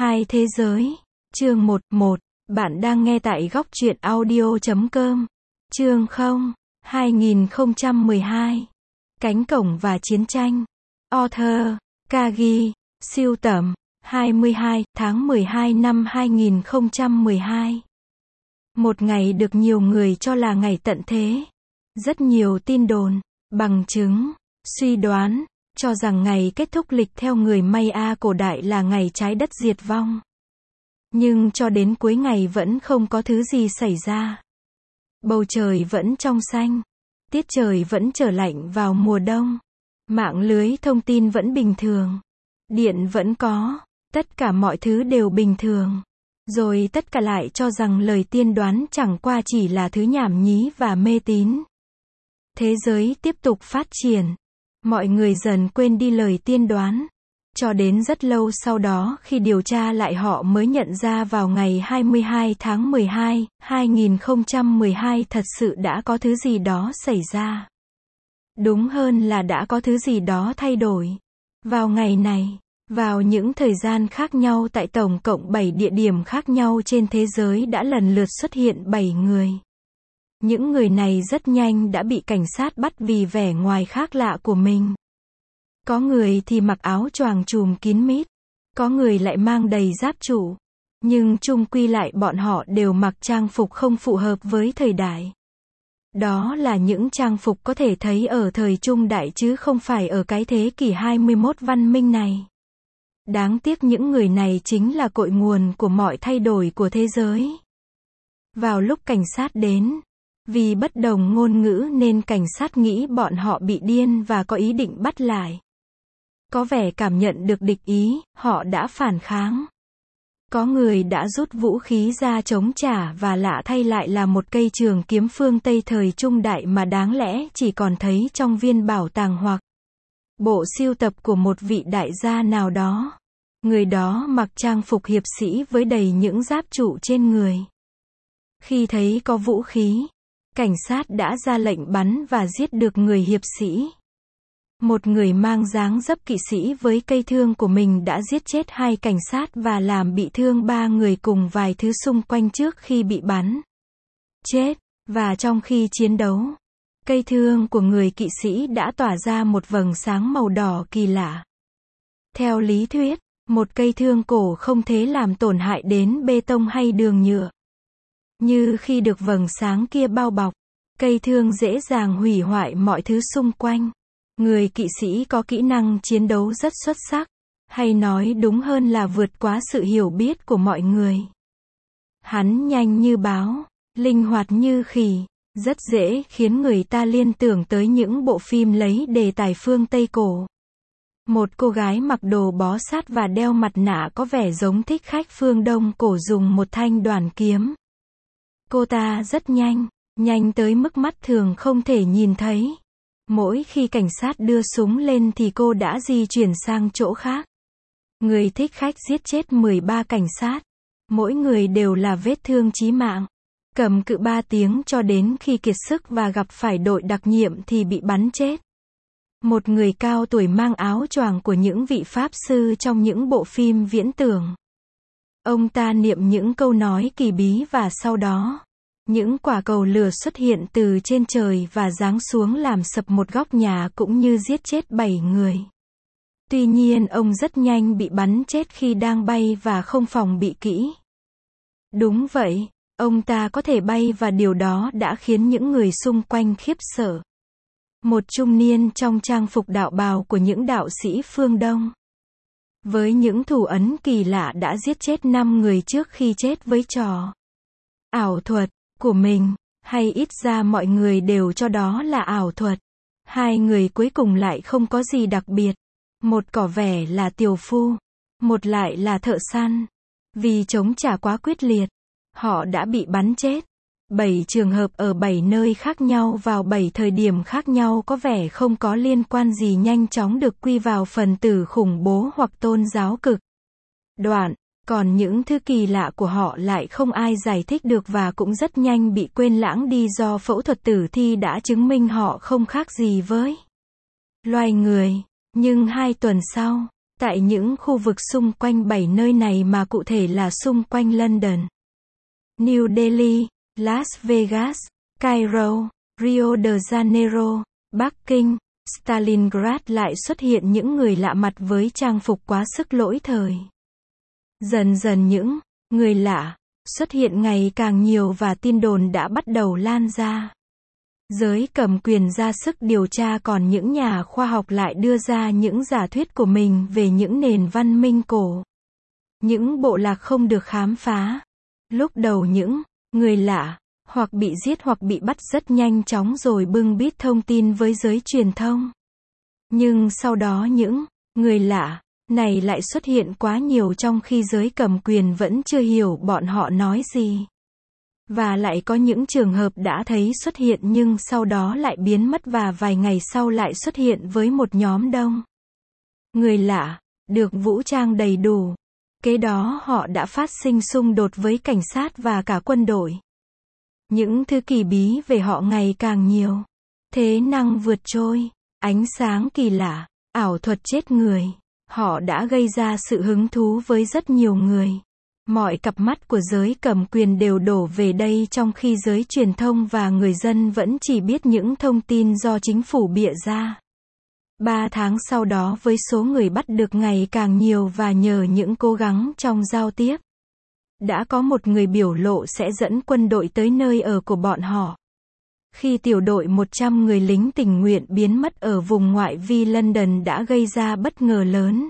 Hai thế giới. Chương 11. Bạn đang nghe tại góc truyện audio.com. Chương 0. 2012. Cánh cổng và chiến tranh. Author. Kagi. Sưu tầm. 22 tháng 12 năm 2012. Một ngày được nhiều người cho là ngày tận thế. Rất nhiều tin đồn, bằng chứng, suy đoán, cho rằng ngày kết thúc lịch theo người Maya cổ đại là ngày trái đất diệt vong. Nhưng cho đến cuối ngày vẫn không có thứ gì xảy ra. Bầu trời vẫn trong xanh. Tiết trời vẫn trở lạnh vào mùa đông. Mạng lưới thông tin vẫn bình thường. Điện vẫn có. Tất cả mọi thứ đều bình thường. Rồi tất cả lại cho rằng lời tiên đoán chẳng qua chỉ là thứ nhảm nhí và mê tín. Thế giới tiếp tục phát triển. Mọi người dần quên đi lời tiên đoán. Cho đến rất lâu sau đó khi điều tra lại họ mới nhận ra vào ngày 22 tháng 12, 2012 thật sự đã có thứ gì đó xảy ra. Đúng hơn là đã có thứ gì đó thay đổi. Vào ngày này, vào những thời gian khác nhau tại tổng cộng 7 địa điểm khác nhau trên thế giới đã lần lượt xuất hiện 7 người. Những người này rất nhanh đã bị cảnh sát bắt vì vẻ ngoài khác lạ của mình. Có người thì mặc áo choàng trùm kín mít, có người lại mang đầy giáp trụ. Nhưng chung quy lại bọn họ đều mặc trang phục không phù hợp với thời đại. Đó là những trang phục có thể thấy ở thời Trung Đại chứ không phải ở cái thế kỷ 21 văn minh này. Đáng tiếc những người này chính là cội nguồn của mọi thay đổi của thế giới. Vào lúc cảnh sát đến, vì bất đồng ngôn ngữ nên cảnh sát nghĩ bọn họ bị điên và có ý định bắt lại. Có vẻ cảm nhận được địch ý, họ đã phản kháng. Có người đã rút vũ khí ra chống trả và lạ thay lại là một cây trường kiếm phương Tây thời Trung Đại mà đáng lẽ chỉ còn thấy trong viên bảo tàng hoặc bộ sưu tập của một vị đại gia nào đó. Người đó mặc trang phục hiệp sĩ với đầy những giáp trụ trên người. Khi thấy có vũ khí, cảnh sát đã ra lệnh bắn và giết được người hiệp sĩ. Một người mang dáng dấp kỵ sĩ với cây thương của mình đã giết chết 2 cảnh sát và làm bị thương 3 người cùng vài thứ xung quanh trước khi bị bắn chết. Và trong khi chiến đấu, cây thương của người kỵ sĩ đã tỏa ra một vầng sáng màu đỏ kỳ lạ. Theo lý thuyết, một cây thương cổ không thể làm tổn hại đến bê tông hay đường nhựa. Như khi được vầng sáng kia bao bọc, cây thương dễ dàng hủy hoại mọi thứ xung quanh. Người kỵ sĩ có kỹ năng chiến đấu rất xuất sắc, hay nói đúng hơn là vượt quá sự hiểu biết của mọi người. Hắn nhanh như báo, linh hoạt như khỉ, rất dễ khiến người ta liên tưởng tới những bộ phim lấy đề tài phương Tây cổ. Một cô gái mặc đồ bó sát và đeo mặt nạ có vẻ giống thích khách phương Đông cổ dùng một thanh đoản kiếm. Cô ta rất nhanh, nhanh tới mức mắt thường không thể nhìn thấy. Mỗi khi cảnh sát đưa súng lên thì cô đã di chuyển sang chỗ khác. Người thích khách giết chết 13 cảnh sát. Mỗi người đều là vết thương chí mạng. Cầm cự 3 tiếng cho đến khi kiệt sức và gặp phải đội đặc nhiệm thì bị bắn chết. Một người cao tuổi mang áo choàng của những vị pháp sư trong những bộ phim viễn tưởng. Ông ta niệm những câu nói kỳ bí và sau đó, những quả cầu lửa xuất hiện từ trên trời và giáng xuống làm sập một góc nhà cũng như giết chết 7 người. Tuy nhiên ông rất nhanh bị bắn chết khi đang bay và không phòng bị kỹ. Đúng vậy, ông ta có thể bay và điều đó đã khiến những người xung quanh khiếp sợ. Một trung niên trong trang phục đạo bào của những đạo sĩ phương Đông. Với những thủ ấn kỳ lạ đã giết chết 5 người trước khi chết với trò ảo thuật của mình, hay ít ra mọi người đều cho đó là ảo thuật. 2 người cuối cùng lại không có gì đặc biệt. Một có vẻ là tiều phu, một lại là thợ săn. Vì chống trả quá quyết liệt, họ đã bị bắn chết. 7 trường hợp ở 7 nơi khác nhau vào 7 thời điểm khác nhau có vẻ không có liên quan gì nhanh chóng được quy vào phần tử khủng bố hoặc tôn giáo cực đoan. Còn những thứ kỳ lạ của họ lại không ai giải thích được và cũng rất nhanh bị quên lãng đi do phẫu thuật tử thi đã chứng minh họ không khác gì với loài người. Nhưng 2 tuần sau, Tại những khu vực xung quanh 7 nơi này mà cụ thể là xung quanh London, New Delhi, Las Vegas, Cairo, Rio de Janeiro, Bắc Kinh, Stalingrad lại xuất hiện những người lạ mặt với trang phục quá sức lỗi thời. Dần dần những người lạ xuất hiện ngày càng nhiều và tin đồn đã bắt đầu lan ra. Giới cầm quyền ra sức điều tra, còn những nhà khoa học lại đưa ra những giả thuyết của mình về những nền văn minh cổ, những bộ lạc không được khám phá. Lúc đầu những người lạ hoặc bị giết hoặc bị bắt rất nhanh chóng rồi bưng bít thông tin với giới truyền thông. Nhưng sau đó những người lạ này lại xuất hiện quá nhiều trong khi giới cầm quyền vẫn chưa hiểu bọn họ nói gì. Và lại có những trường hợp đã thấy xuất hiện nhưng sau đó lại biến mất và vài ngày sau lại xuất hiện với một nhóm đông người lạ, được vũ trang đầy đủ. Kế đó họ đã phát sinh xung đột với cảnh sát và cả quân đội. Những thứ kỳ bí về họ ngày càng nhiều. Thế năng vượt trội, ánh sáng kỳ lạ, ảo thuật chết người. Họ đã gây ra sự hứng thú với rất nhiều người. Mọi cặp mắt của giới cầm quyền đều đổ về đây trong khi giới truyền thông và người dân vẫn chỉ biết những thông tin do chính phủ bịa ra. 3 tháng sau đó với số người bắt được ngày càng nhiều và nhờ những cố gắng trong giao tiếp, đã có một người biểu lộ sẽ dẫn quân đội tới nơi ở của bọn họ. Khi tiểu đội 100 người lính tình nguyện biến mất ở vùng ngoại vi London đã gây ra bất ngờ lớn.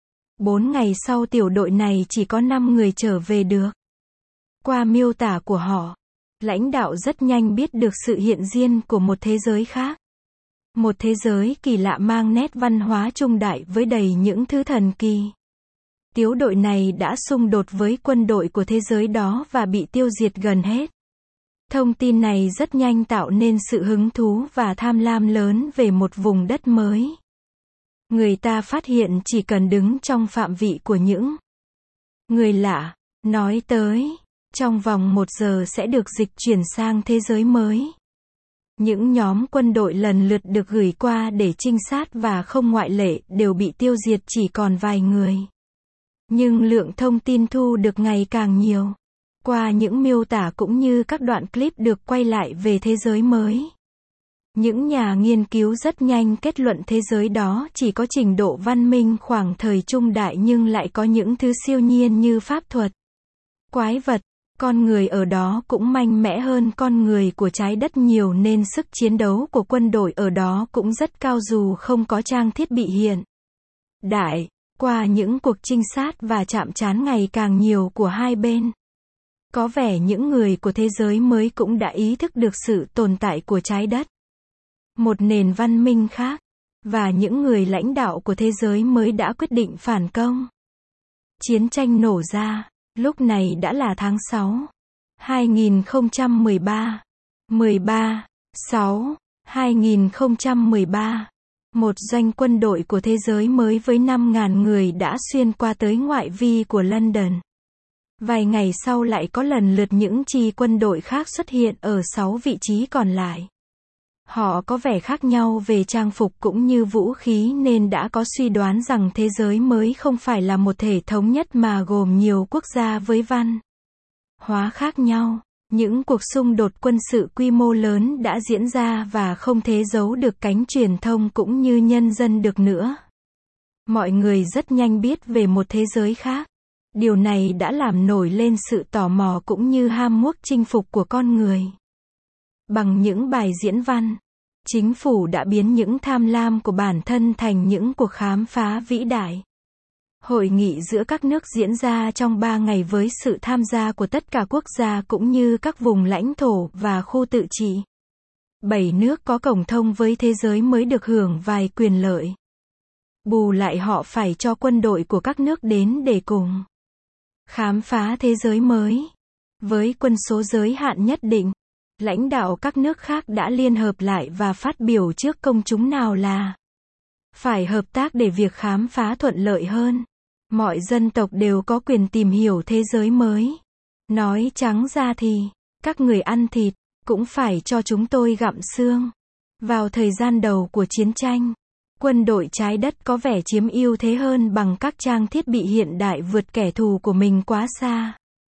4 ngày sau tiểu đội này chỉ có 5 người trở về được. Qua miêu tả của họ, lãnh đạo rất nhanh biết được sự hiện diện của một thế giới khác. Một thế giới kỳ lạ mang nét văn hóa trung đại với đầy những thứ thần kỳ. Tiểu đội này đã xung đột với quân đội của thế giới đó và bị tiêu diệt gần hết. Thông tin này rất nhanh tạo nên sự hứng thú và tham lam lớn về một vùng đất mới. Người ta phát hiện chỉ cần đứng trong phạm vị của những người lạ nói tới, trong vòng 1 giờ sẽ được dịch chuyển sang thế giới mới. Những nhóm quân đội lần lượt được gửi qua để trinh sát và không ngoại lệ đều bị tiêu diệt chỉ còn vài người. Nhưng lượng thông tin thu được ngày càng nhiều. Qua những miêu tả cũng như các đoạn clip được quay lại về thế giới mới, những nhà nghiên cứu rất nhanh kết luận thế giới đó chỉ có trình độ văn minh khoảng thời trung đại nhưng lại có những thứ siêu nhiên như pháp thuật, quái vật. Con người ở đó cũng mạnh mẽ hơn con người của trái đất nhiều nên sức chiến đấu của quân đội ở đó cũng rất cao dù không có trang thiết bị hiện đại. Qua những cuộc trinh sát và chạm trán ngày càng nhiều của hai bên, có vẻ những người của thế giới mới cũng đã ý thức được sự tồn tại của trái đất, một nền văn minh khác, và những người lãnh đạo của thế giới mới đã quyết định phản công. Chiến tranh nổ ra, lúc này đã là tháng 6, 2013. 13/6/2013. Một doanh quân đội của thế giới mới với 5.000 người đã xuyên qua tới ngoại vi của London. Vài ngày sau lại có lần lượt những chi quân đội khác xuất hiện ở 6 vị trí còn lại. Họ có vẻ khác nhau về trang phục cũng như vũ khí nên đã có suy đoán rằng thế giới mới không phải là một thể thống nhất mà gồm nhiều quốc gia với văn hóa khác nhau. Những cuộc xung đột quân sự quy mô lớn đã diễn ra và không thể giấu được cánh truyền thông cũng như nhân dân được nữa. Mọi người rất nhanh biết về một thế giới khác. Điều này đã làm nổi lên sự tò mò cũng như ham muốn chinh phục của con người. Bằng những bài diễn văn, chính phủ đã biến những tham lam của bản thân thành những cuộc khám phá vĩ đại. Hội nghị giữa các nước diễn ra trong 3 ngày với sự tham gia của tất cả quốc gia cũng như các vùng lãnh thổ và khu tự trị. 7 nước có cổng thông với thế giới mới được hưởng vài quyền lợi. Bù lại họ phải cho quân đội của các nước đến để cùng khám phá thế giới mới. Với quân số giới hạn nhất định, lãnh đạo các nước khác đã liên hợp lại và phát biểu trước công chúng nào là phải hợp tác để việc khám phá thuận lợi hơn. Mọi dân tộc đều có quyền tìm hiểu thế giới mới. Nói trắng ra thì, các người ăn thịt, cũng phải cho chúng tôi gặm xương. Vào thời gian đầu của chiến tranh, Quân đội trái đất có vẻ chiếm ưu thế hơn bằng các trang thiết bị hiện đại vượt kẻ thù của mình quá xa.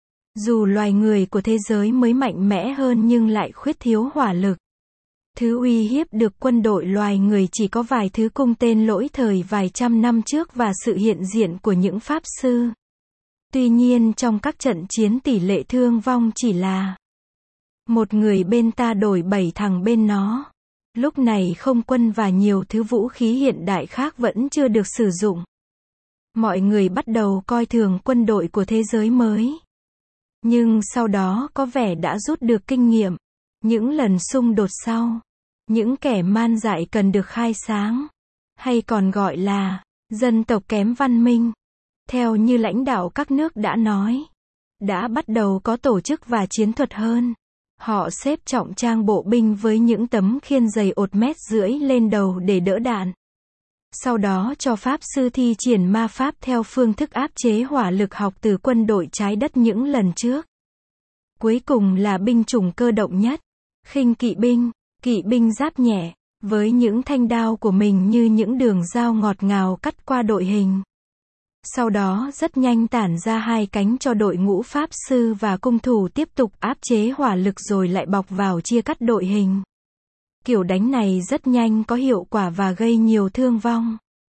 Dù loài người của thế giới mới mạnh mẽ hơn nhưng lại khuyết thiếu hỏa lực. Thứ uy hiếp được quân đội loài người chỉ có vài thứ cung tên lỗi thời vài trăm năm trước và sự hiện diện của những pháp sư. Tuy nhiên trong các trận chiến tỷ lệ thương vong chỉ là một người bên ta đổi 7 thằng bên nó. Lúc này không quân và nhiều thứ vũ khí hiện đại khác vẫn chưa được sử dụng. Mọi người bắt đầu coi thường quân đội của thế giới mới. Nhưng sau đó có vẻ đã rút được kinh nghiệm. Những lần xung đột sau, những kẻ man dại cần được khai sáng, hay còn gọi là dân tộc kém văn minh. Theo như lãnh đạo các nước đã nói, đã bắt đầu có tổ chức và chiến thuật hơn. Họ xếp trọng trang bộ binh với những tấm khiên dày 1,5 mét lên đầu để đỡ đạn. Sau đó cho pháp sư thi triển ma pháp theo phương thức áp chế hỏa lực học từ quân đội trái đất những lần trước. Cuối cùng là binh chủng cơ động nhất, khinh kỵ binh giáp nhẹ, với những thanh đao của mình như những đường dao ngọt ngào cắt qua đội hình. Sau đó rất nhanh tản ra hai cánh cho đội ngũ pháp sư và cung thủ tiếp tục áp chế hỏa lực rồi lại bọc vào chia cắt đội hình. Kiểu đánh này rất nhanh có hiệu quả và gây nhiều thương vong.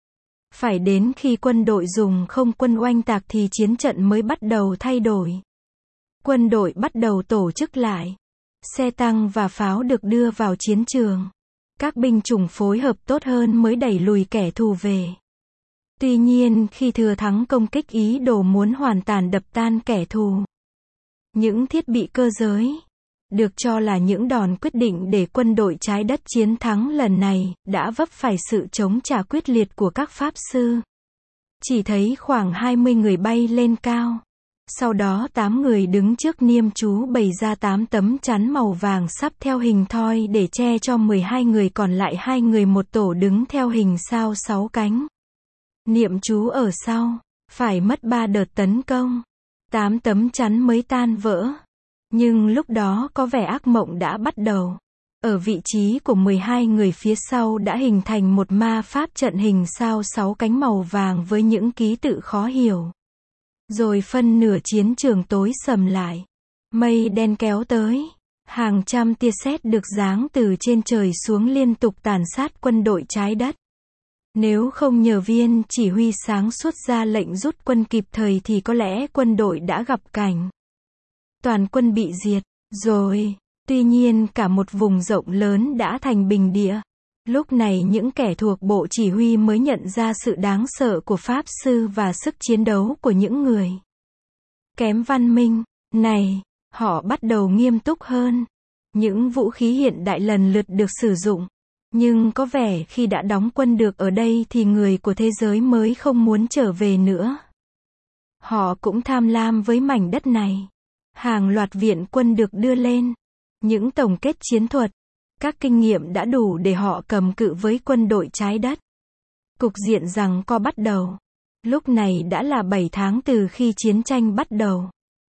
Phải đến khi quân đội dùng không quân oanh tạc thì chiến trận mới bắt đầu thay đổi. Quân đội bắt đầu tổ chức lại. Xe tăng và pháo được đưa vào chiến trường. Các binh chủng phối hợp tốt hơn mới đẩy lùi kẻ thù về. Tuy nhiên khi thừa thắng công kích ý đồ muốn hoàn toàn đập tan kẻ thù. Những thiết bị cơ giới, được cho là những đòn quyết định để quân đội trái đất chiến thắng lần này, đã vấp phải sự chống trả quyết liệt của các pháp sư. Chỉ thấy khoảng 20 người bay lên cao. Sau đó 8 người đứng trước niêm chú bày ra 8 tấm chắn màu vàng sắp theo hình thoi để che cho 12 người còn lại, 2 người một tổ đứng theo hình sao 6 cánh. Niệm chú ở sau, phải mất 3 đợt tấn công. 8 tấm chắn mới tan vỡ. Nhưng lúc đó có vẻ ác mộng đã bắt đầu. Ở vị trí của 12 người phía sau đã hình thành một ma pháp trận hình sao 6 cánh màu vàng với những ký tự khó hiểu. Rồi phân nửa chiến trường tối sầm lại. Mây đen kéo tới. Hàng trăm tia sét được giáng từ trên trời xuống liên tục tàn sát quân đội trái đất. Nếu không nhờ viên chỉ huy sáng suốt ra lệnh rút quân kịp thời thì có lẽ quân đội đã gặp cảnh toàn quân bị diệt rồi. Tuy nhiên cả một vùng rộng lớn đã thành bình địa. Lúc này những kẻ thuộc bộ chỉ huy mới nhận ra sự đáng sợ của pháp sư và sức chiến đấu của những người kém văn minh này. Họ bắt đầu nghiêm túc hơn. Những vũ khí hiện đại lần lượt được sử dụng. Nhưng có vẻ khi đã đóng quân được ở đây thì người của thế giới mới không muốn trở về nữa. Họ cũng tham lam với mảnh đất này. Hàng loạt viện quân được đưa lên. Những tổng kết chiến thuật, các kinh nghiệm đã đủ để họ cầm cự với quân đội trái đất. Cục diện giằng co bắt đầu. Lúc này đã là 7 tháng từ khi chiến tranh bắt đầu.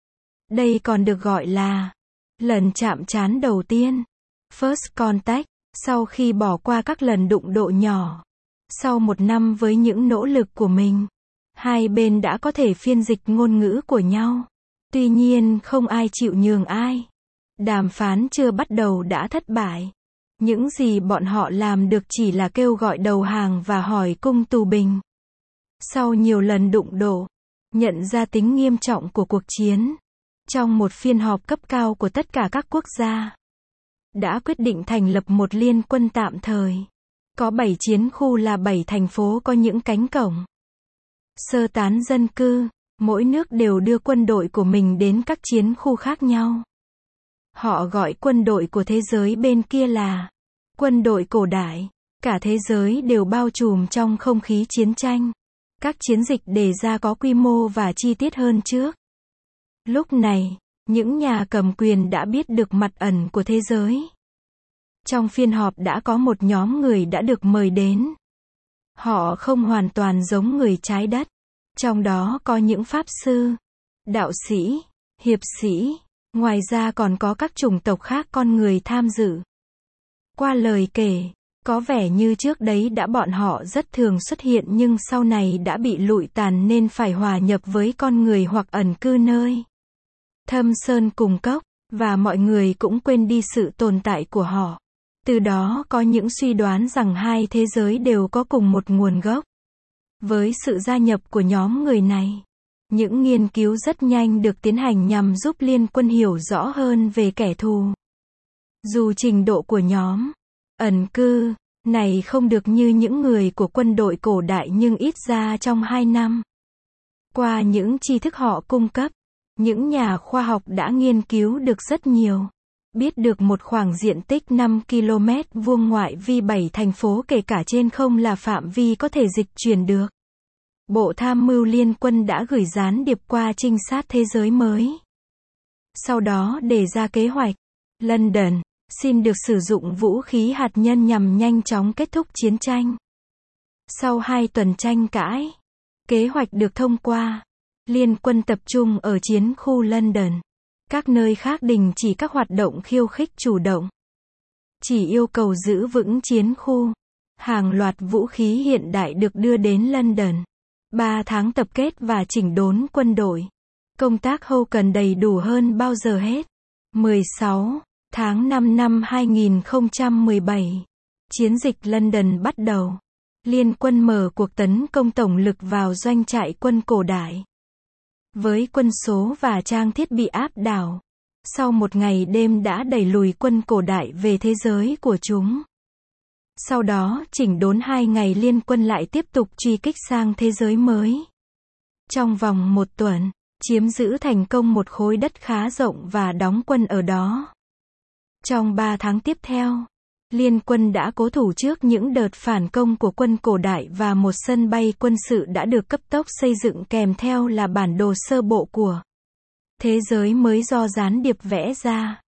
Đây còn được gọi là lần chạm trán đầu tiên, First Contact, sau khi bỏ qua các lần đụng độ nhỏ. Sau 1 năm với những nỗ lực của mình, hai bên đã có thể phiên dịch ngôn ngữ của nhau. Tuy nhiên không ai chịu nhường ai. Đàm phán chưa bắt đầu đã thất bại. Những gì bọn họ làm được chỉ là kêu gọi đầu hàng và hỏi cung tù binh. Sau nhiều lần đụng độ, nhận ra tính nghiêm trọng của cuộc chiến, trong một phiên họp cấp cao của tất cả các quốc gia, đã quyết định thành lập một liên quân tạm thời. Có 7 chiến khu là 7 thành phố có những cánh cổng sơ tán dân cư. Mỗi nước đều đưa quân đội của mình đến các chiến khu khác nhau. Họ gọi quân đội của thế giới bên kia là quân đội cổ đại. Cả thế giới đều bao trùm trong không khí chiến tranh. Các chiến dịch đề ra có quy mô và chi tiết hơn trước. Lúc này, những nhà cầm quyền đã biết được mặt ẩn của thế giới. Trong phiên họp đã có một nhóm người đã được mời đến. Họ không hoàn toàn giống người trái đất. Trong đó có những pháp sư, đạo sĩ, hiệp sĩ, ngoài ra còn có các chủng tộc khác con người tham dự. Qua lời kể, Có vẻ như trước đấy bọn họ rất thường xuất hiện nhưng sau này đã bị lụi tàn nên phải hòa nhập với con người hoặc ẩn cư nơi thâm sơn cùng cốc, và mọi người cũng quên đi sự tồn tại của họ. Từ đó có những suy đoán rằng hai thế giới đều có cùng một nguồn gốc. Với sự gia nhập của nhóm người này, những nghiên cứu rất nhanh được tiến hành nhằm giúp liên quân hiểu rõ hơn về kẻ thù. Dù trình độ của nhóm ẩn cư này không được như những người của quân đội cổ đại nhưng ít ra trong 2 năm qua những tri thức họ cung cấp, những nhà khoa học đã nghiên cứu được rất nhiều. Biết được một khoảng diện tích 5 km vuông ngoại vi 7 thành phố kể cả trên không là phạm vi có thể dịch chuyển được. Bộ Tham mưu Liên quân đã gửi gián điệp qua trinh sát thế giới mới. Sau đó đề ra kế hoạch. London xin được sử dụng vũ khí hạt nhân nhằm nhanh chóng kết thúc chiến tranh. Sau 2 tuần tranh cãi, kế hoạch được thông qua. Liên quân tập trung ở chiến khu London. Các nơi khác đình chỉ các hoạt động khiêu khích chủ động. Chỉ yêu cầu giữ vững chiến khu. Hàng loạt vũ khí hiện đại được đưa đến London. 3 tháng tập kết và chỉnh đốn quân đội. Công tác hậu cần đầy đủ hơn bao giờ hết. 16 tháng 5 năm 2017. Chiến dịch London bắt đầu. Liên quân mở cuộc tấn công tổng lực vào doanh trại quân cổ đại. Với quân số và trang thiết bị áp đảo, sau một ngày đêm đã đẩy lùi quân cổ đại về thế giới của chúng. Sau đó, chỉnh đốn 2 ngày liên quân lại tiếp tục truy kích sang thế giới mới. Trong vòng 1 tuần, chiếm giữ thành công một khối đất khá rộng và đóng quân ở đó. Trong 3 tháng tiếp theo, Liên quân đã cố thủ trước những đợt phản công của quân cổ đại và một sân bay quân sự đã được cấp tốc xây dựng kèm theo là bản đồ sơ bộ của thế giới mới do gián điệp vẽ ra.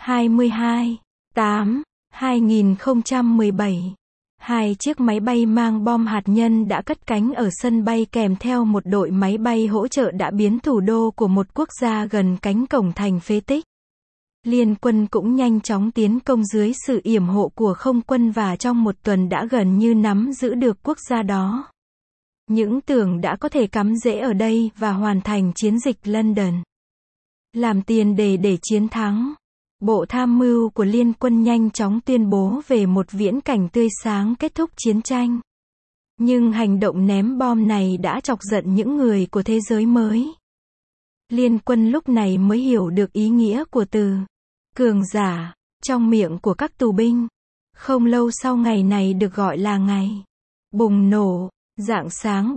22/8/2017, 2 chiếc máy bay mang bom hạt nhân đã cất cánh ở sân bay kèm theo một đội máy bay hỗ trợ đã biến thủ đô của một quốc gia gần cánh cổng thành phế tích. Liên quân cũng nhanh chóng tiến công dưới sự yểm hộ của không quân và trong 1 tuần đã gần như nắm giữ được quốc gia đó. Những tưởng đã có thể cắm rễ ở đây và hoàn thành chiến dịch London. Làm tiền đề để chiến thắng, Bộ Tham mưu của Liên quân nhanh chóng tuyên bố về một viễn cảnh tươi sáng kết thúc chiến tranh. Nhưng hành động ném bom này đã chọc giận những người của thế giới mới. Liên quân lúc này mới hiểu được ý nghĩa của từ cường giả trong miệng của các tù binh. Không lâu sau ngày này được gọi là ngày bùng nổ. Rạng sáng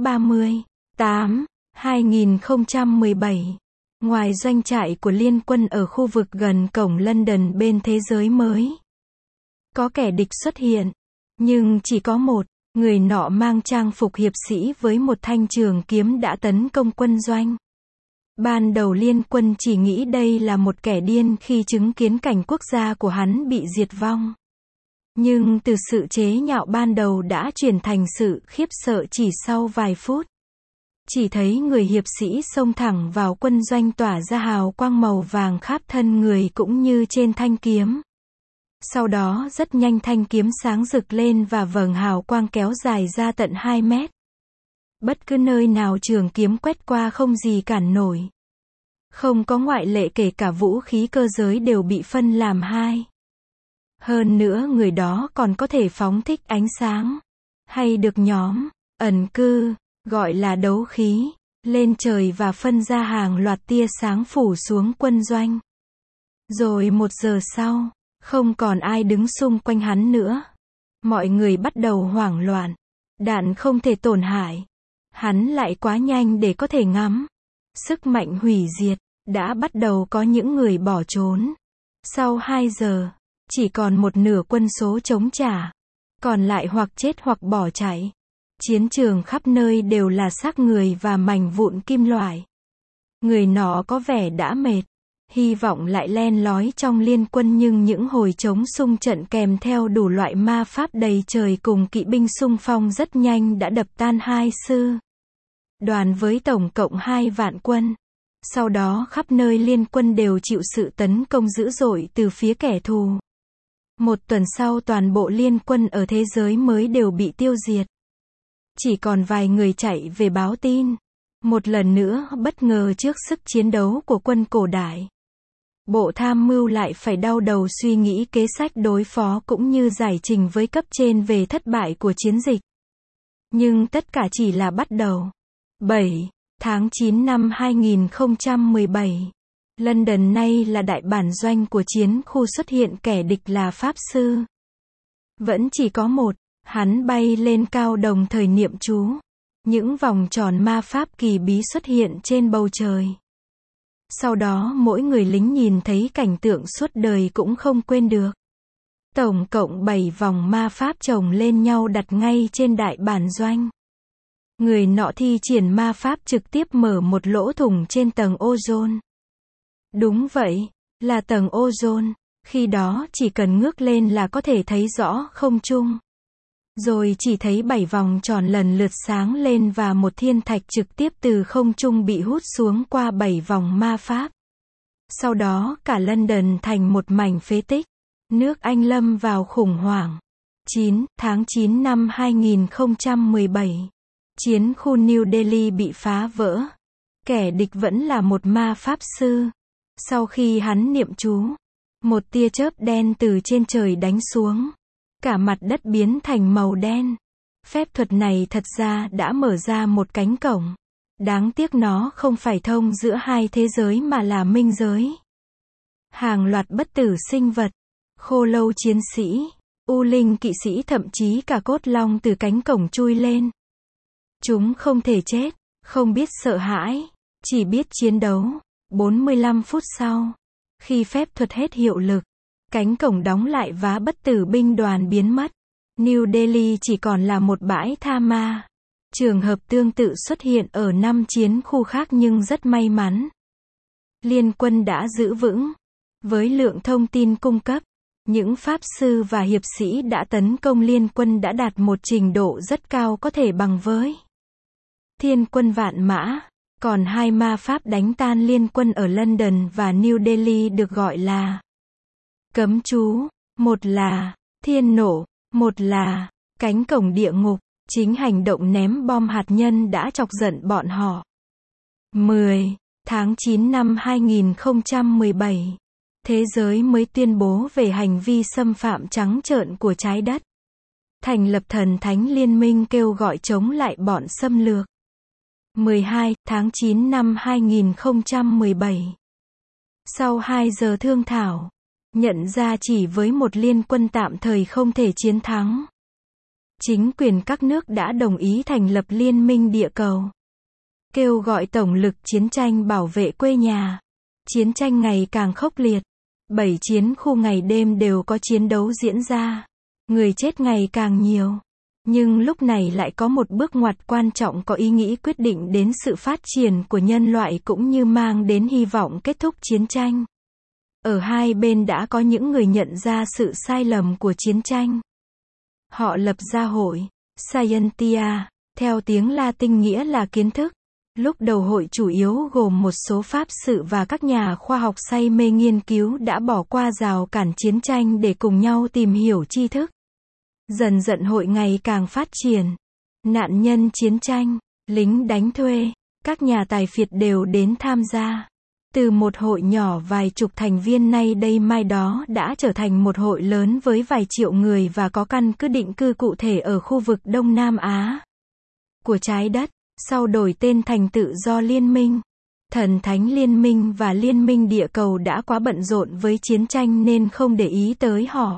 30/8/2017, ngoài doanh trại của Liên quân ở khu vực gần cổng London bên thế giới mới, có kẻ địch xuất hiện, nhưng chỉ có một. Người nọ mang trang phục hiệp sĩ với một thanh trường kiếm đã tấn công quân doanh. Ban đầu Liên quân chỉ nghĩ đây là một kẻ điên khi chứng kiến cảnh quốc gia của hắn bị diệt vong. Nhưng từ sự chế nhạo ban đầu đã chuyển thành sự khiếp sợ chỉ sau vài phút. Chỉ thấy người hiệp sĩ xông thẳng vào quân doanh tỏa ra hào quang màu vàng khắp thân người cũng như trên thanh kiếm. Sau đó rất nhanh thanh kiếm sáng rực lên và vầng hào quang kéo dài ra tận 2 mét. Bất cứ nơi nào trường kiếm quét qua không gì cản nổi. Không có ngoại lệ, kể cả vũ khí cơ giới đều bị phân làm 2. Hơn nữa người đó còn có thể phóng thích ánh sáng, hay được nhóm ẩn cư gọi là đấu khí, lên trời và phân ra hàng loạt tia sáng phủ xuống quân doanh. Rồi 1 giờ sau, không còn ai đứng xung quanh hắn nữa. Mọi người bắt đầu hoảng loạn. Đạn không thể tổn hại. Hắn lại quá nhanh để có thể ngắm. Sức mạnh hủy diệt. Đã bắt đầu có những người bỏ trốn. Sau 2 giờ, chỉ còn 1/2 quân số chống trả. Còn lại hoặc chết hoặc bỏ chạy. Chiến trường khắp nơi đều là xác người và mảnh vụn kim loại. Người nọ có vẻ đã mệt. Hy vọng lại len lói trong Liên quân, nhưng những hồi chống xung trận kèm theo đủ loại ma pháp đầy trời cùng kỵ binh xung phong rất nhanh đã đập tan 2 sư đoàn với tổng cộng 2 vạn quân. Sau đó khắp nơi Liên quân đều chịu sự tấn công dữ dội từ phía kẻ thù. Một tuần sau toàn bộ liên quân ở thế giới mới đều bị tiêu diệt. Chỉ còn vài người chạy về báo tin. Một lần nữa bất ngờ trước sức chiến đấu của quân cổ đại. Bộ tham mưu lại phải đau đầu suy nghĩ kế sách đối phó cũng như giải trình với cấp trên về thất bại của chiến dịch. Nhưng tất cả chỉ là bắt đầu. 7 tháng 9 năm 2017. London nay là đại bản doanh của chiến khu xuất hiện kẻ địch là Pháp Sư. Vẫn chỉ có một, hắn bay lên cao đồng thời niệm chú. Những vòng tròn ma pháp kỳ bí xuất hiện trên bầu trời. Sau đó mỗi người lính nhìn thấy cảnh tượng suốt đời cũng không quên được. Tổng cộng 7 vòng ma pháp chồng lên nhau đặt ngay trên đại bản doanh. Người nọ thi triển ma pháp trực tiếp mở một lỗ thủng trên tầng ozone. Đúng vậy, là tầng ozone. Khi đó chỉ cần ngước lên là có thể thấy rõ không trung. Rồi chỉ thấy 7 vòng tròn lần lượt sáng lên và một thiên thạch trực tiếp từ không trung bị hút xuống qua 7 vòng ma pháp. Sau đó cả London thành một mảnh phế tích. Nước Anh lâm vào khủng hoảng. 9 tháng 9 năm 2017. Chiến khu New Delhi bị phá vỡ. Kẻ địch vẫn là một ma pháp sư. Sau khi hắn niệm chú, một tia chớp đen từ trên trời đánh xuống. Cả mặt đất biến thành màu đen. Phép thuật này thật ra đã mở ra một cánh cổng. Đáng tiếc nó không phải thông giữa hai thế giới mà là minh giới. Hàng loạt bất tử sinh vật, khô lâu chiến sĩ, u linh kỵ sĩ thậm chí cả cốt long từ cánh cổng chui lên. Chúng không thể chết, không biết sợ hãi, chỉ biết chiến đấu. 45 phút sau, khi phép thuật hết hiệu lực, cánh cổng đóng lại và bất tử binh đoàn biến mất. New Delhi chỉ còn là một bãi tha ma. Trường hợp tương tự xuất hiện ở 5 chiến khu khác nhưng rất may mắn. Liên quân đã giữ vững. Với lượng thông tin cung cấp, những pháp sư và hiệp sĩ đã tấn công liên quân đã đạt một trình độ rất cao có thể bằng với Thiên quân vạn mã. Còn hai ma pháp đánh tan liên quân ở London và New Delhi được gọi là cấm chú. Một là thiên nổ, một là cánh cổng địa ngục. Chính hành động ném bom hạt nhân đã chọc giận bọn họ. 10 tháng 9 năm 2017. Thế giới mới tuyên bố về hành vi xâm phạm trắng trợn của trái đất. Thành lập thần thánh liên minh kêu gọi chống lại bọn xâm lược. 12 tháng 9 năm 2017. Sau 2 giờ thương thảo, nhận ra chỉ với một liên quân tạm thời không thể chiến thắng. Chính quyền các nước đã đồng ý thành lập Liên minh địa cầu. Kêu gọi tổng lực chiến tranh bảo vệ quê nhà. Chiến tranh ngày càng khốc liệt. 7 chiến khu ngày đêm đều có chiến đấu diễn ra. Người chết ngày càng nhiều. Nhưng lúc này lại có một bước ngoặt quan trọng có ý nghĩa quyết định đến sự phát triển của nhân loại cũng như mang đến hy vọng kết thúc chiến tranh. Ở hai bên đã có những người nhận ra sự sai lầm của chiến tranh. Họ lập ra hội Scientia, theo tiếng Latin nghĩa là kiến thức. Lúc đầu hội chủ yếu gồm một số pháp sự và các nhà khoa học say mê nghiên cứu đã bỏ qua rào cản chiến tranh để cùng nhau tìm hiểu tri thức. Dần dần hội ngày càng phát triển. Nạn nhân chiến tranh, lính đánh thuê, các nhà tài phiệt đều đến tham gia. Từ một hội nhỏ vài chục thành viên nay đây mai đó đã trở thành một hội lớn với vài triệu người và có căn cứ định cư cụ thể ở khu vực Đông Nam Á của trái đất, sau đổi tên thành Tự do Liên minh. Thần Thánh Liên minh và Liên minh địa cầu đã quá bận rộn với chiến tranh nên không để ý tới họ.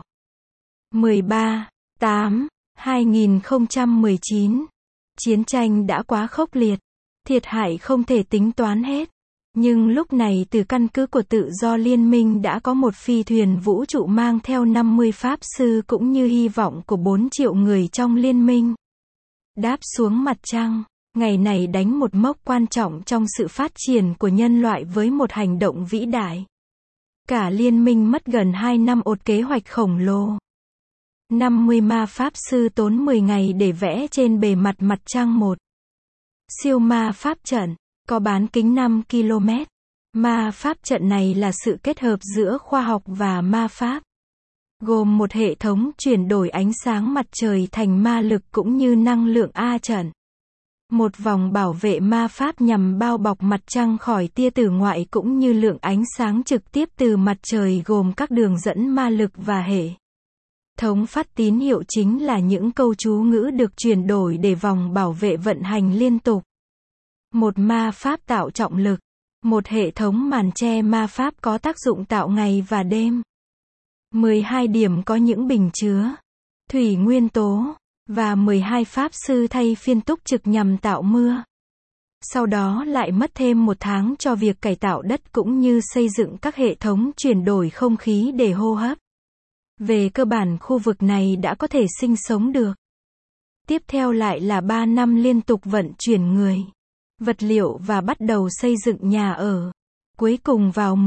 13/8/2019. Chiến tranh đã quá khốc liệt. Thiệt hại không thể tính toán hết. Nhưng lúc này từ căn cứ của Tự do Liên minh đã có một phi thuyền vũ trụ mang theo 50 pháp sư cũng như hy vọng của 4 triệu người trong liên minh. Đáp xuống mặt trăng. Ngày này đánh một mốc quan trọng trong sự phát triển của nhân loại với một hành động vĩ đại. Cả liên minh mất gần 2 năm ột kế hoạch khổng lồ. 50 ma pháp sư tốn 10 ngày để vẽ trên bề mặt mặt trăng một siêu ma pháp trận, có bán kính 5 km. Ma pháp trận này là sự kết hợp giữa khoa học và ma pháp. gồm một hệ thống chuyển đổi ánh sáng mặt trời thành ma lực cũng như năng lượng A trận. Một vòng bảo vệ ma pháp nhằm bao bọc mặt trăng khỏi tia tử ngoại cũng như lượng ánh sáng trực tiếp từ mặt trời gồm các đường dẫn ma lực và hệ thống phát tín hiệu chính là những câu chú ngữ được chuyển đổi để vòng bảo vệ vận hành liên tục. Một ma pháp tạo trọng lực. Một hệ thống màn che ma pháp có tác dụng tạo ngày và đêm. 12 điểm có những bình chứa thủy nguyên tố và 12 pháp sư thay phiên túc trực nhằm tạo mưa. Sau đó lại mất thêm 1 tháng cho việc cải tạo đất cũng như xây dựng các hệ thống chuyển đổi không khí để hô hấp. Về cơ bản khu vực này đã có thể sinh sống được. Tiếp theo lại là 3 năm liên tục vận chuyển người, vật liệu và bắt đầu xây dựng nhà ở. Cuối cùng vào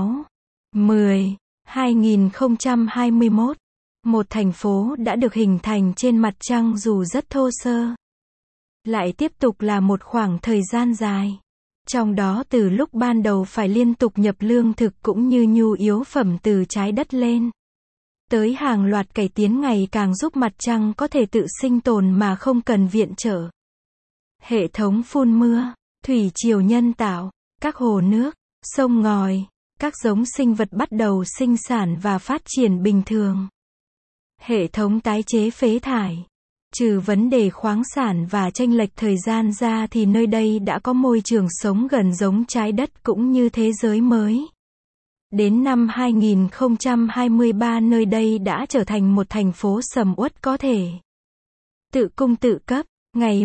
16/10/2021, một thành phố đã được hình thành trên mặt trăng dù rất thô sơ. Lại tiếp tục là một khoảng thời gian dài. Trong đó từ lúc ban đầu phải liên tục nhập lương thực cũng như nhu yếu phẩm từ trái đất lên, tới hàng loạt cải tiến ngày càng giúp mặt trăng có thể tự sinh tồn mà không cần viện trợ. Hệ thống phun mưa, thủy triều nhân tạo, các hồ nước, sông ngòi, các giống sinh vật bắt đầu sinh sản và phát triển bình thường. Hệ thống tái chế phế thải. Trừ vấn đề khoáng sản và chênh lệch thời gian ra thì nơi đây đã có môi trường sống gần giống trái đất cũng như thế giới mới. Đến năm 2023 nơi đây đã trở thành một thành phố sầm uất có thể tự cung tự cấp. Ngày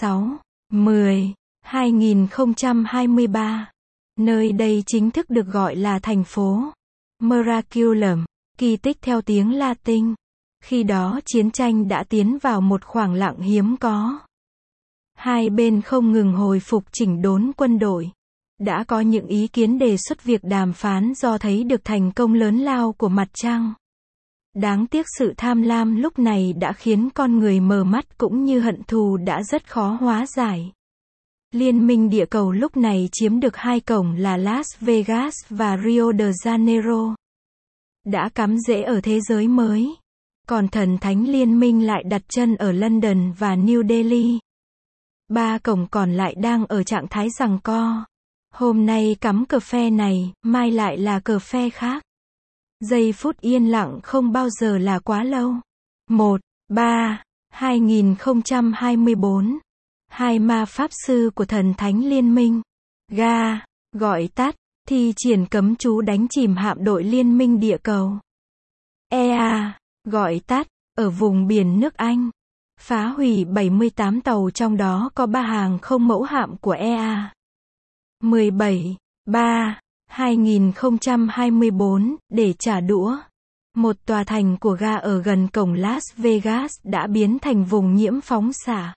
16/10/2023, nơi đây chính thức được gọi là thành phố Miraculum, kỳ tích theo tiếng Latin. Khi đó chiến tranh đã tiến vào một khoảng lặng hiếm có. Hai bên không ngừng hồi phục chỉnh đốn quân đội. Đã có những ý kiến đề xuất việc đàm phán do thấy được thành công lớn lao của mặt trăng. Đáng tiếc sự tham lam lúc này đã khiến con người mờ mắt cũng như hận thù đã rất khó hóa giải. Liên minh địa cầu lúc này chiếm được 2 cổng là Las Vegas và Rio de Janeiro. Đã cắm rễ ở thế giới mới. Còn thần thánh liên minh lại đặt chân ở London và New Delhi. 3 cổng còn lại đang ở trạng thái giằng co. Hôm nay cắm cờ phe này, mai lại là cờ phe khác. Giây phút yên lặng không bao giờ là quá lâu. 1/3/2024. 2 ma pháp sư của thần thánh liên minh, GA, gọi tắt, thi triển cấm chú đánh chìm hạm đội liên minh địa cầu. EA, gọi tắt, ở vùng biển nước Anh. Phá hủy 78 tàu trong đó có 3 hàng không mẫu hạm của EA. 17/3/2024, để trả đũa. Một tòa thành của GA ở gần cổng Las Vegas đã biến thành vùng nhiễm phóng xạ.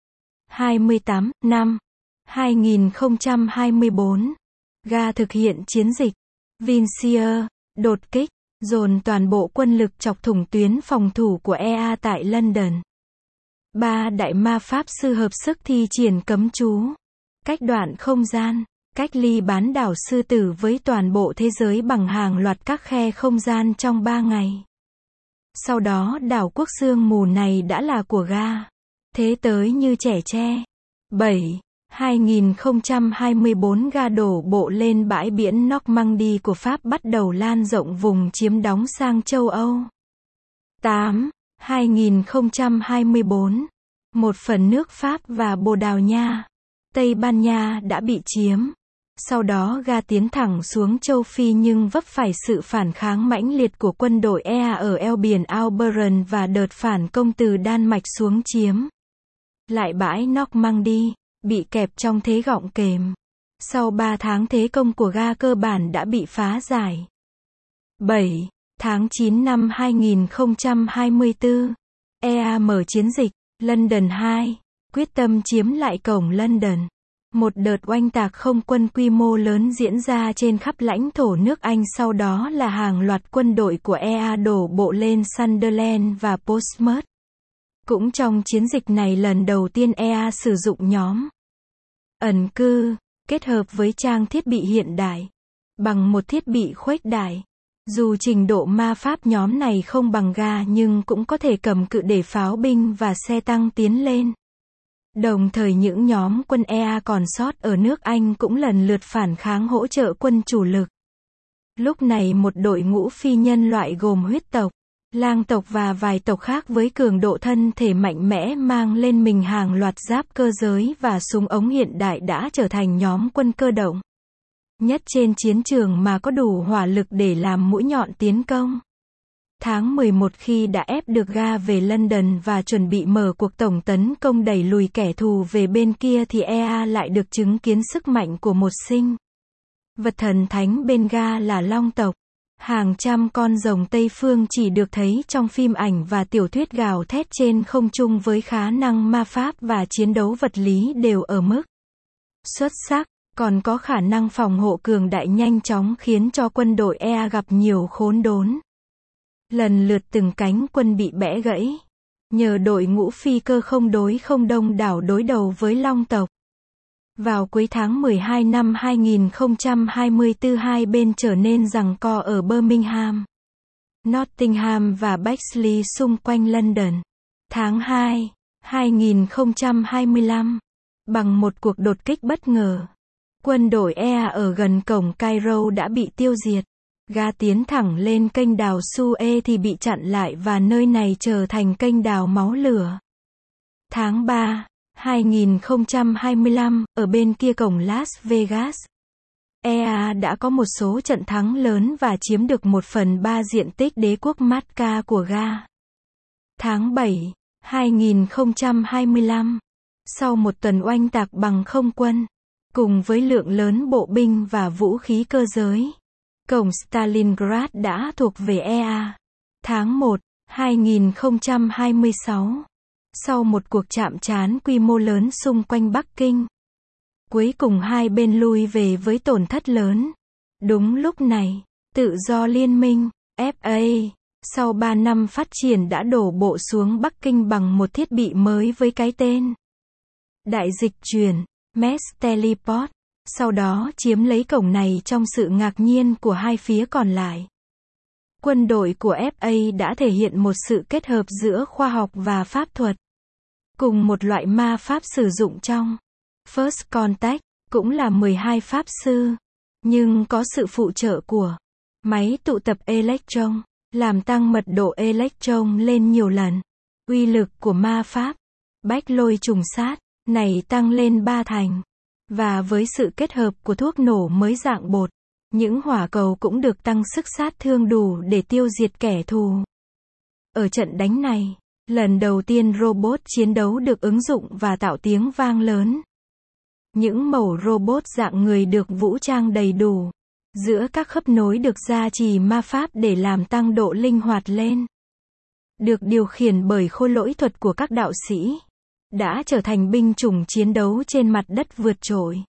28/5/2024, GA thực hiện chiến dịch Vincia, đột kích, dồn toàn bộ quân lực chọc thủng tuyến phòng thủ của EA tại London. 3 đại ma pháp sư hợp sức thi triển cấm chú, cách đoạn không gian, cách ly bán đảo sư tử với toàn bộ thế giới bằng hàng loạt các khe không gian trong 3 ngày. Sau đó đảo quốc sương mù này đã là của GA. Thế tới như trẻ tre. 7/2024 GA đổ bộ lên bãi biển Normandy của Pháp bắt đầu lan rộng vùng chiếm đóng sang châu Âu. 8/2024, một phần nước Pháp và Bồ Đào Nha, Tây Ban Nha đã bị chiếm. Sau đó GA tiến thẳng xuống châu Phi nhưng vấp phải sự phản kháng mãnh liệt của quân đội EA ở eo biển Alberon và đợt phản công từ Đan Mạch xuống chiếm lại bãi Normandy, bị kẹp trong thế gọng kềm. Sau 3 tháng thế công của GA cơ bản đã bị phá giải. 7/9/2024, EA mở chiến dịch London 2, quyết tâm chiếm lại cổng London. Một đợt oanh tạc không quân quy mô lớn diễn ra trên khắp lãnh thổ nước Anh, sau đó là hàng loạt quân đội của EA đổ bộ lên Sunderland và Portsmouth. Cũng trong chiến dịch này lần đầu tiên EA sử dụng nhóm ẩn cư, kết hợp với trang thiết bị hiện đại, bằng một thiết bị khuếch đại. Dù trình độ ma pháp nhóm này không bằng Ga nhưng cũng có thể cầm cự để pháo binh và xe tăng tiến lên. Đồng thời những nhóm quân EA còn sót ở nước Anh cũng lần lượt phản kháng hỗ trợ quân chủ lực. Lúc này một đội ngũ phi nhân loại gồm huyết tộc, lang tộc và vài tộc khác với cường độ thân thể mạnh mẽ mang lên mình hàng loạt giáp cơ giới và súng ống hiện đại đã trở thành nhóm quân cơ động nhất trên chiến trường mà có đủ hỏa lực để làm mũi nhọn tiến công. Tháng 11 khi đã ép được Ga về London và chuẩn bị mở cuộc tổng tấn công đẩy lùi kẻ thù về bên kia thì EA lại được chứng kiến sức mạnh của một sinh vật thần thánh bên Ga là long tộc. Hàng trăm con rồng Tây Phương chỉ được thấy trong phim ảnh và tiểu thuyết gào thét trên không trung với khả năng ma pháp và chiến đấu vật lý đều ở mức xuất sắc, còn có khả năng phòng hộ cường đại nhanh chóng khiến cho quân đội EA gặp nhiều khốn đốn. Lần lượt từng cánh quân bị bẽ gãy, nhờ đội ngũ phi cơ không đối không đông đảo đối đầu với long tộc. Vào cuối tháng 12 năm 2024 hai bên trở nên giằng co ở Birmingham, Nottingham và Bexley xung quanh London. Tháng 2, 2025, bằng một cuộc đột kích bất ngờ, quân đội EA ở gần cổng Cairo đã bị tiêu diệt. Ga tiến thẳng lên kênh đào Suez thì bị chặn lại và nơi này trở thành kênh đào máu lửa. Tháng 3, 2025, ở bên kia cổng Las Vegas, EA đã có một số trận thắng lớn và chiếm được 1/3 diện tích đế quốc Macca của Ga. Tháng 7, 2025, sau một tuần oanh tạc bằng không quân, cùng với lượng lớn bộ binh và vũ khí cơ giới, cổng Stalingrad đã thuộc về EA. Tháng 1, 2026, sau một cuộc chạm trán quy mô lớn xung quanh Bắc Kinh, cuối cùng hai bên lui về với tổn thất lớn. Đúng lúc này, tự do liên minh, FA, sau 3 năm phát triển đã đổ bộ xuống Bắc Kinh bằng một thiết bị mới với cái tên đại dịch chuyển, Mass Teleport, sau đó chiếm lấy cổng này trong sự ngạc nhiên của hai phía còn lại. Quân đội của FA đã thể hiện một sự kết hợp giữa khoa học và pháp thuật, cùng một loại ma pháp sử dụng trong First Contact, cũng là 12 pháp sư, nhưng có sự phụ trợ của máy tụ tập electron, làm tăng mật độ electron lên nhiều lần. Uy lực của ma pháp bách lôi trùng sát này tăng lên 3 thành. Và với sự kết hợp của thuốc nổ mới dạng bột, những hỏa cầu cũng được tăng sức sát thương đủ để tiêu diệt kẻ thù. Ở trận đánh này, lần đầu tiên robot chiến đấu được ứng dụng và tạo tiếng vang lớn. Những mẩu robot dạng người được vũ trang đầy đủ, giữa các khớp nối được gia trì ma pháp để làm tăng độ linh hoạt lên. Được điều khiển bởi khối lỗi thuật của các đạo sĩ, đã trở thành binh chủng chiến đấu trên mặt đất vượt trội.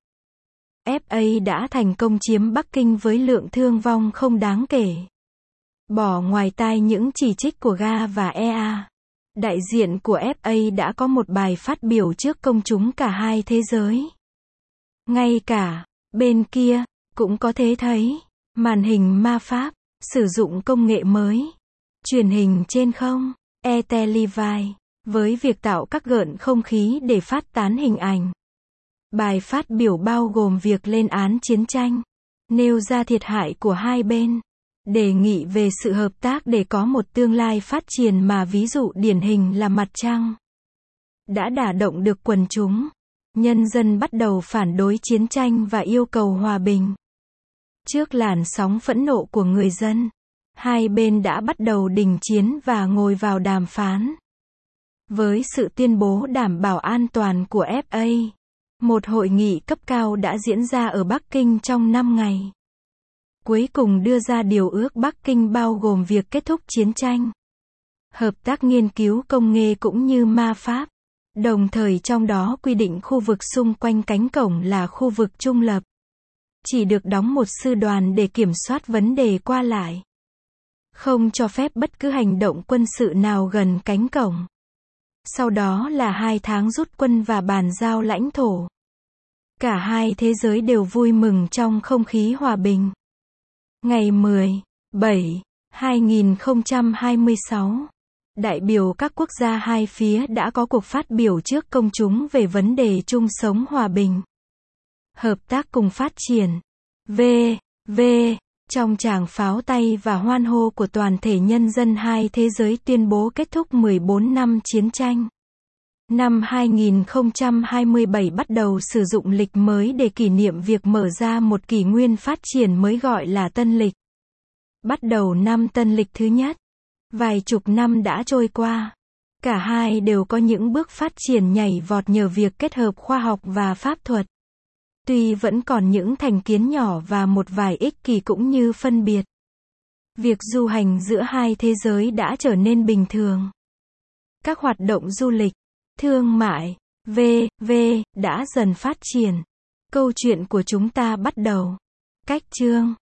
FA đã thành công chiếm Bắc Kinh với lượng thương vong không đáng kể. Bỏ ngoài tai những chỉ trích của Ga và EA, đại diện của FA đã có một bài phát biểu trước công chúng cả hai thế giới. Ngay cả bên kia cũng có thể thấy màn hình ma pháp sử dụng công nghệ mới, truyền hình trên không, e-televised, với việc tạo các gợn không khí để phát tán hình ảnh. Bài phát biểu bao gồm việc lên án chiến tranh, nêu ra thiệt hại của hai bên, đề nghị về sự hợp tác để có một tương lai phát triển mà ví dụ điển hình là mặt trăng. Đã đả động được quần chúng, nhân dân bắt đầu phản đối chiến tranh và yêu cầu hòa bình. Trước làn sóng phẫn nộ của người dân, hai bên đã bắt đầu đình chiến và ngồi vào đàm phán. Với sự tuyên bố đảm bảo an toàn của FA, một hội nghị cấp cao đã diễn ra ở Bắc Kinh trong 5 ngày. Cuối cùng đưa ra điều ước Bắc Kinh bao gồm việc kết thúc chiến tranh, hợp tác nghiên cứu công nghệ cũng như ma pháp, đồng thời trong đó quy định khu vực xung quanh cánh cổng là khu vực trung lập. Chỉ được đóng một sư đoàn để kiểm soát vấn đề qua lại. Không cho phép bất cứ hành động quân sự nào gần cánh cổng. Sau đó là 2 tháng rút quân và bàn giao lãnh thổ. Cả hai thế giới đều vui mừng trong không khí hòa bình. Ngày 10 7. 2026. Đại biểu các quốc gia hai phía đã có cuộc phát biểu trước công chúng về vấn đề chung sống hòa bình, hợp tác cùng phát triển. V. Trong tràng pháo tay và hoan hô của toàn thể nhân dân hai thế giới tuyên bố kết thúc 14 năm chiến tranh. Năm 2027 bắt đầu sử dụng lịch mới để kỷ niệm việc mở ra một kỷ nguyên phát triển mới gọi là Tân lịch. Bắt đầu năm Tân lịch thứ nhất. Vài chục năm đã trôi qua. Cả hai đều có những bước phát triển nhảy vọt nhờ việc kết hợp khoa học và pháp thuật. Tuy vẫn còn những thành kiến nhỏ và một vài ích kỷ cũng như phân biệt. Việc du hành giữa hai thế giới đã trở nên bình thường. Các hoạt động du lịch, thương mại, v.v. đã dần phát triển. Câu chuyện của chúng ta bắt đầu. Cách chương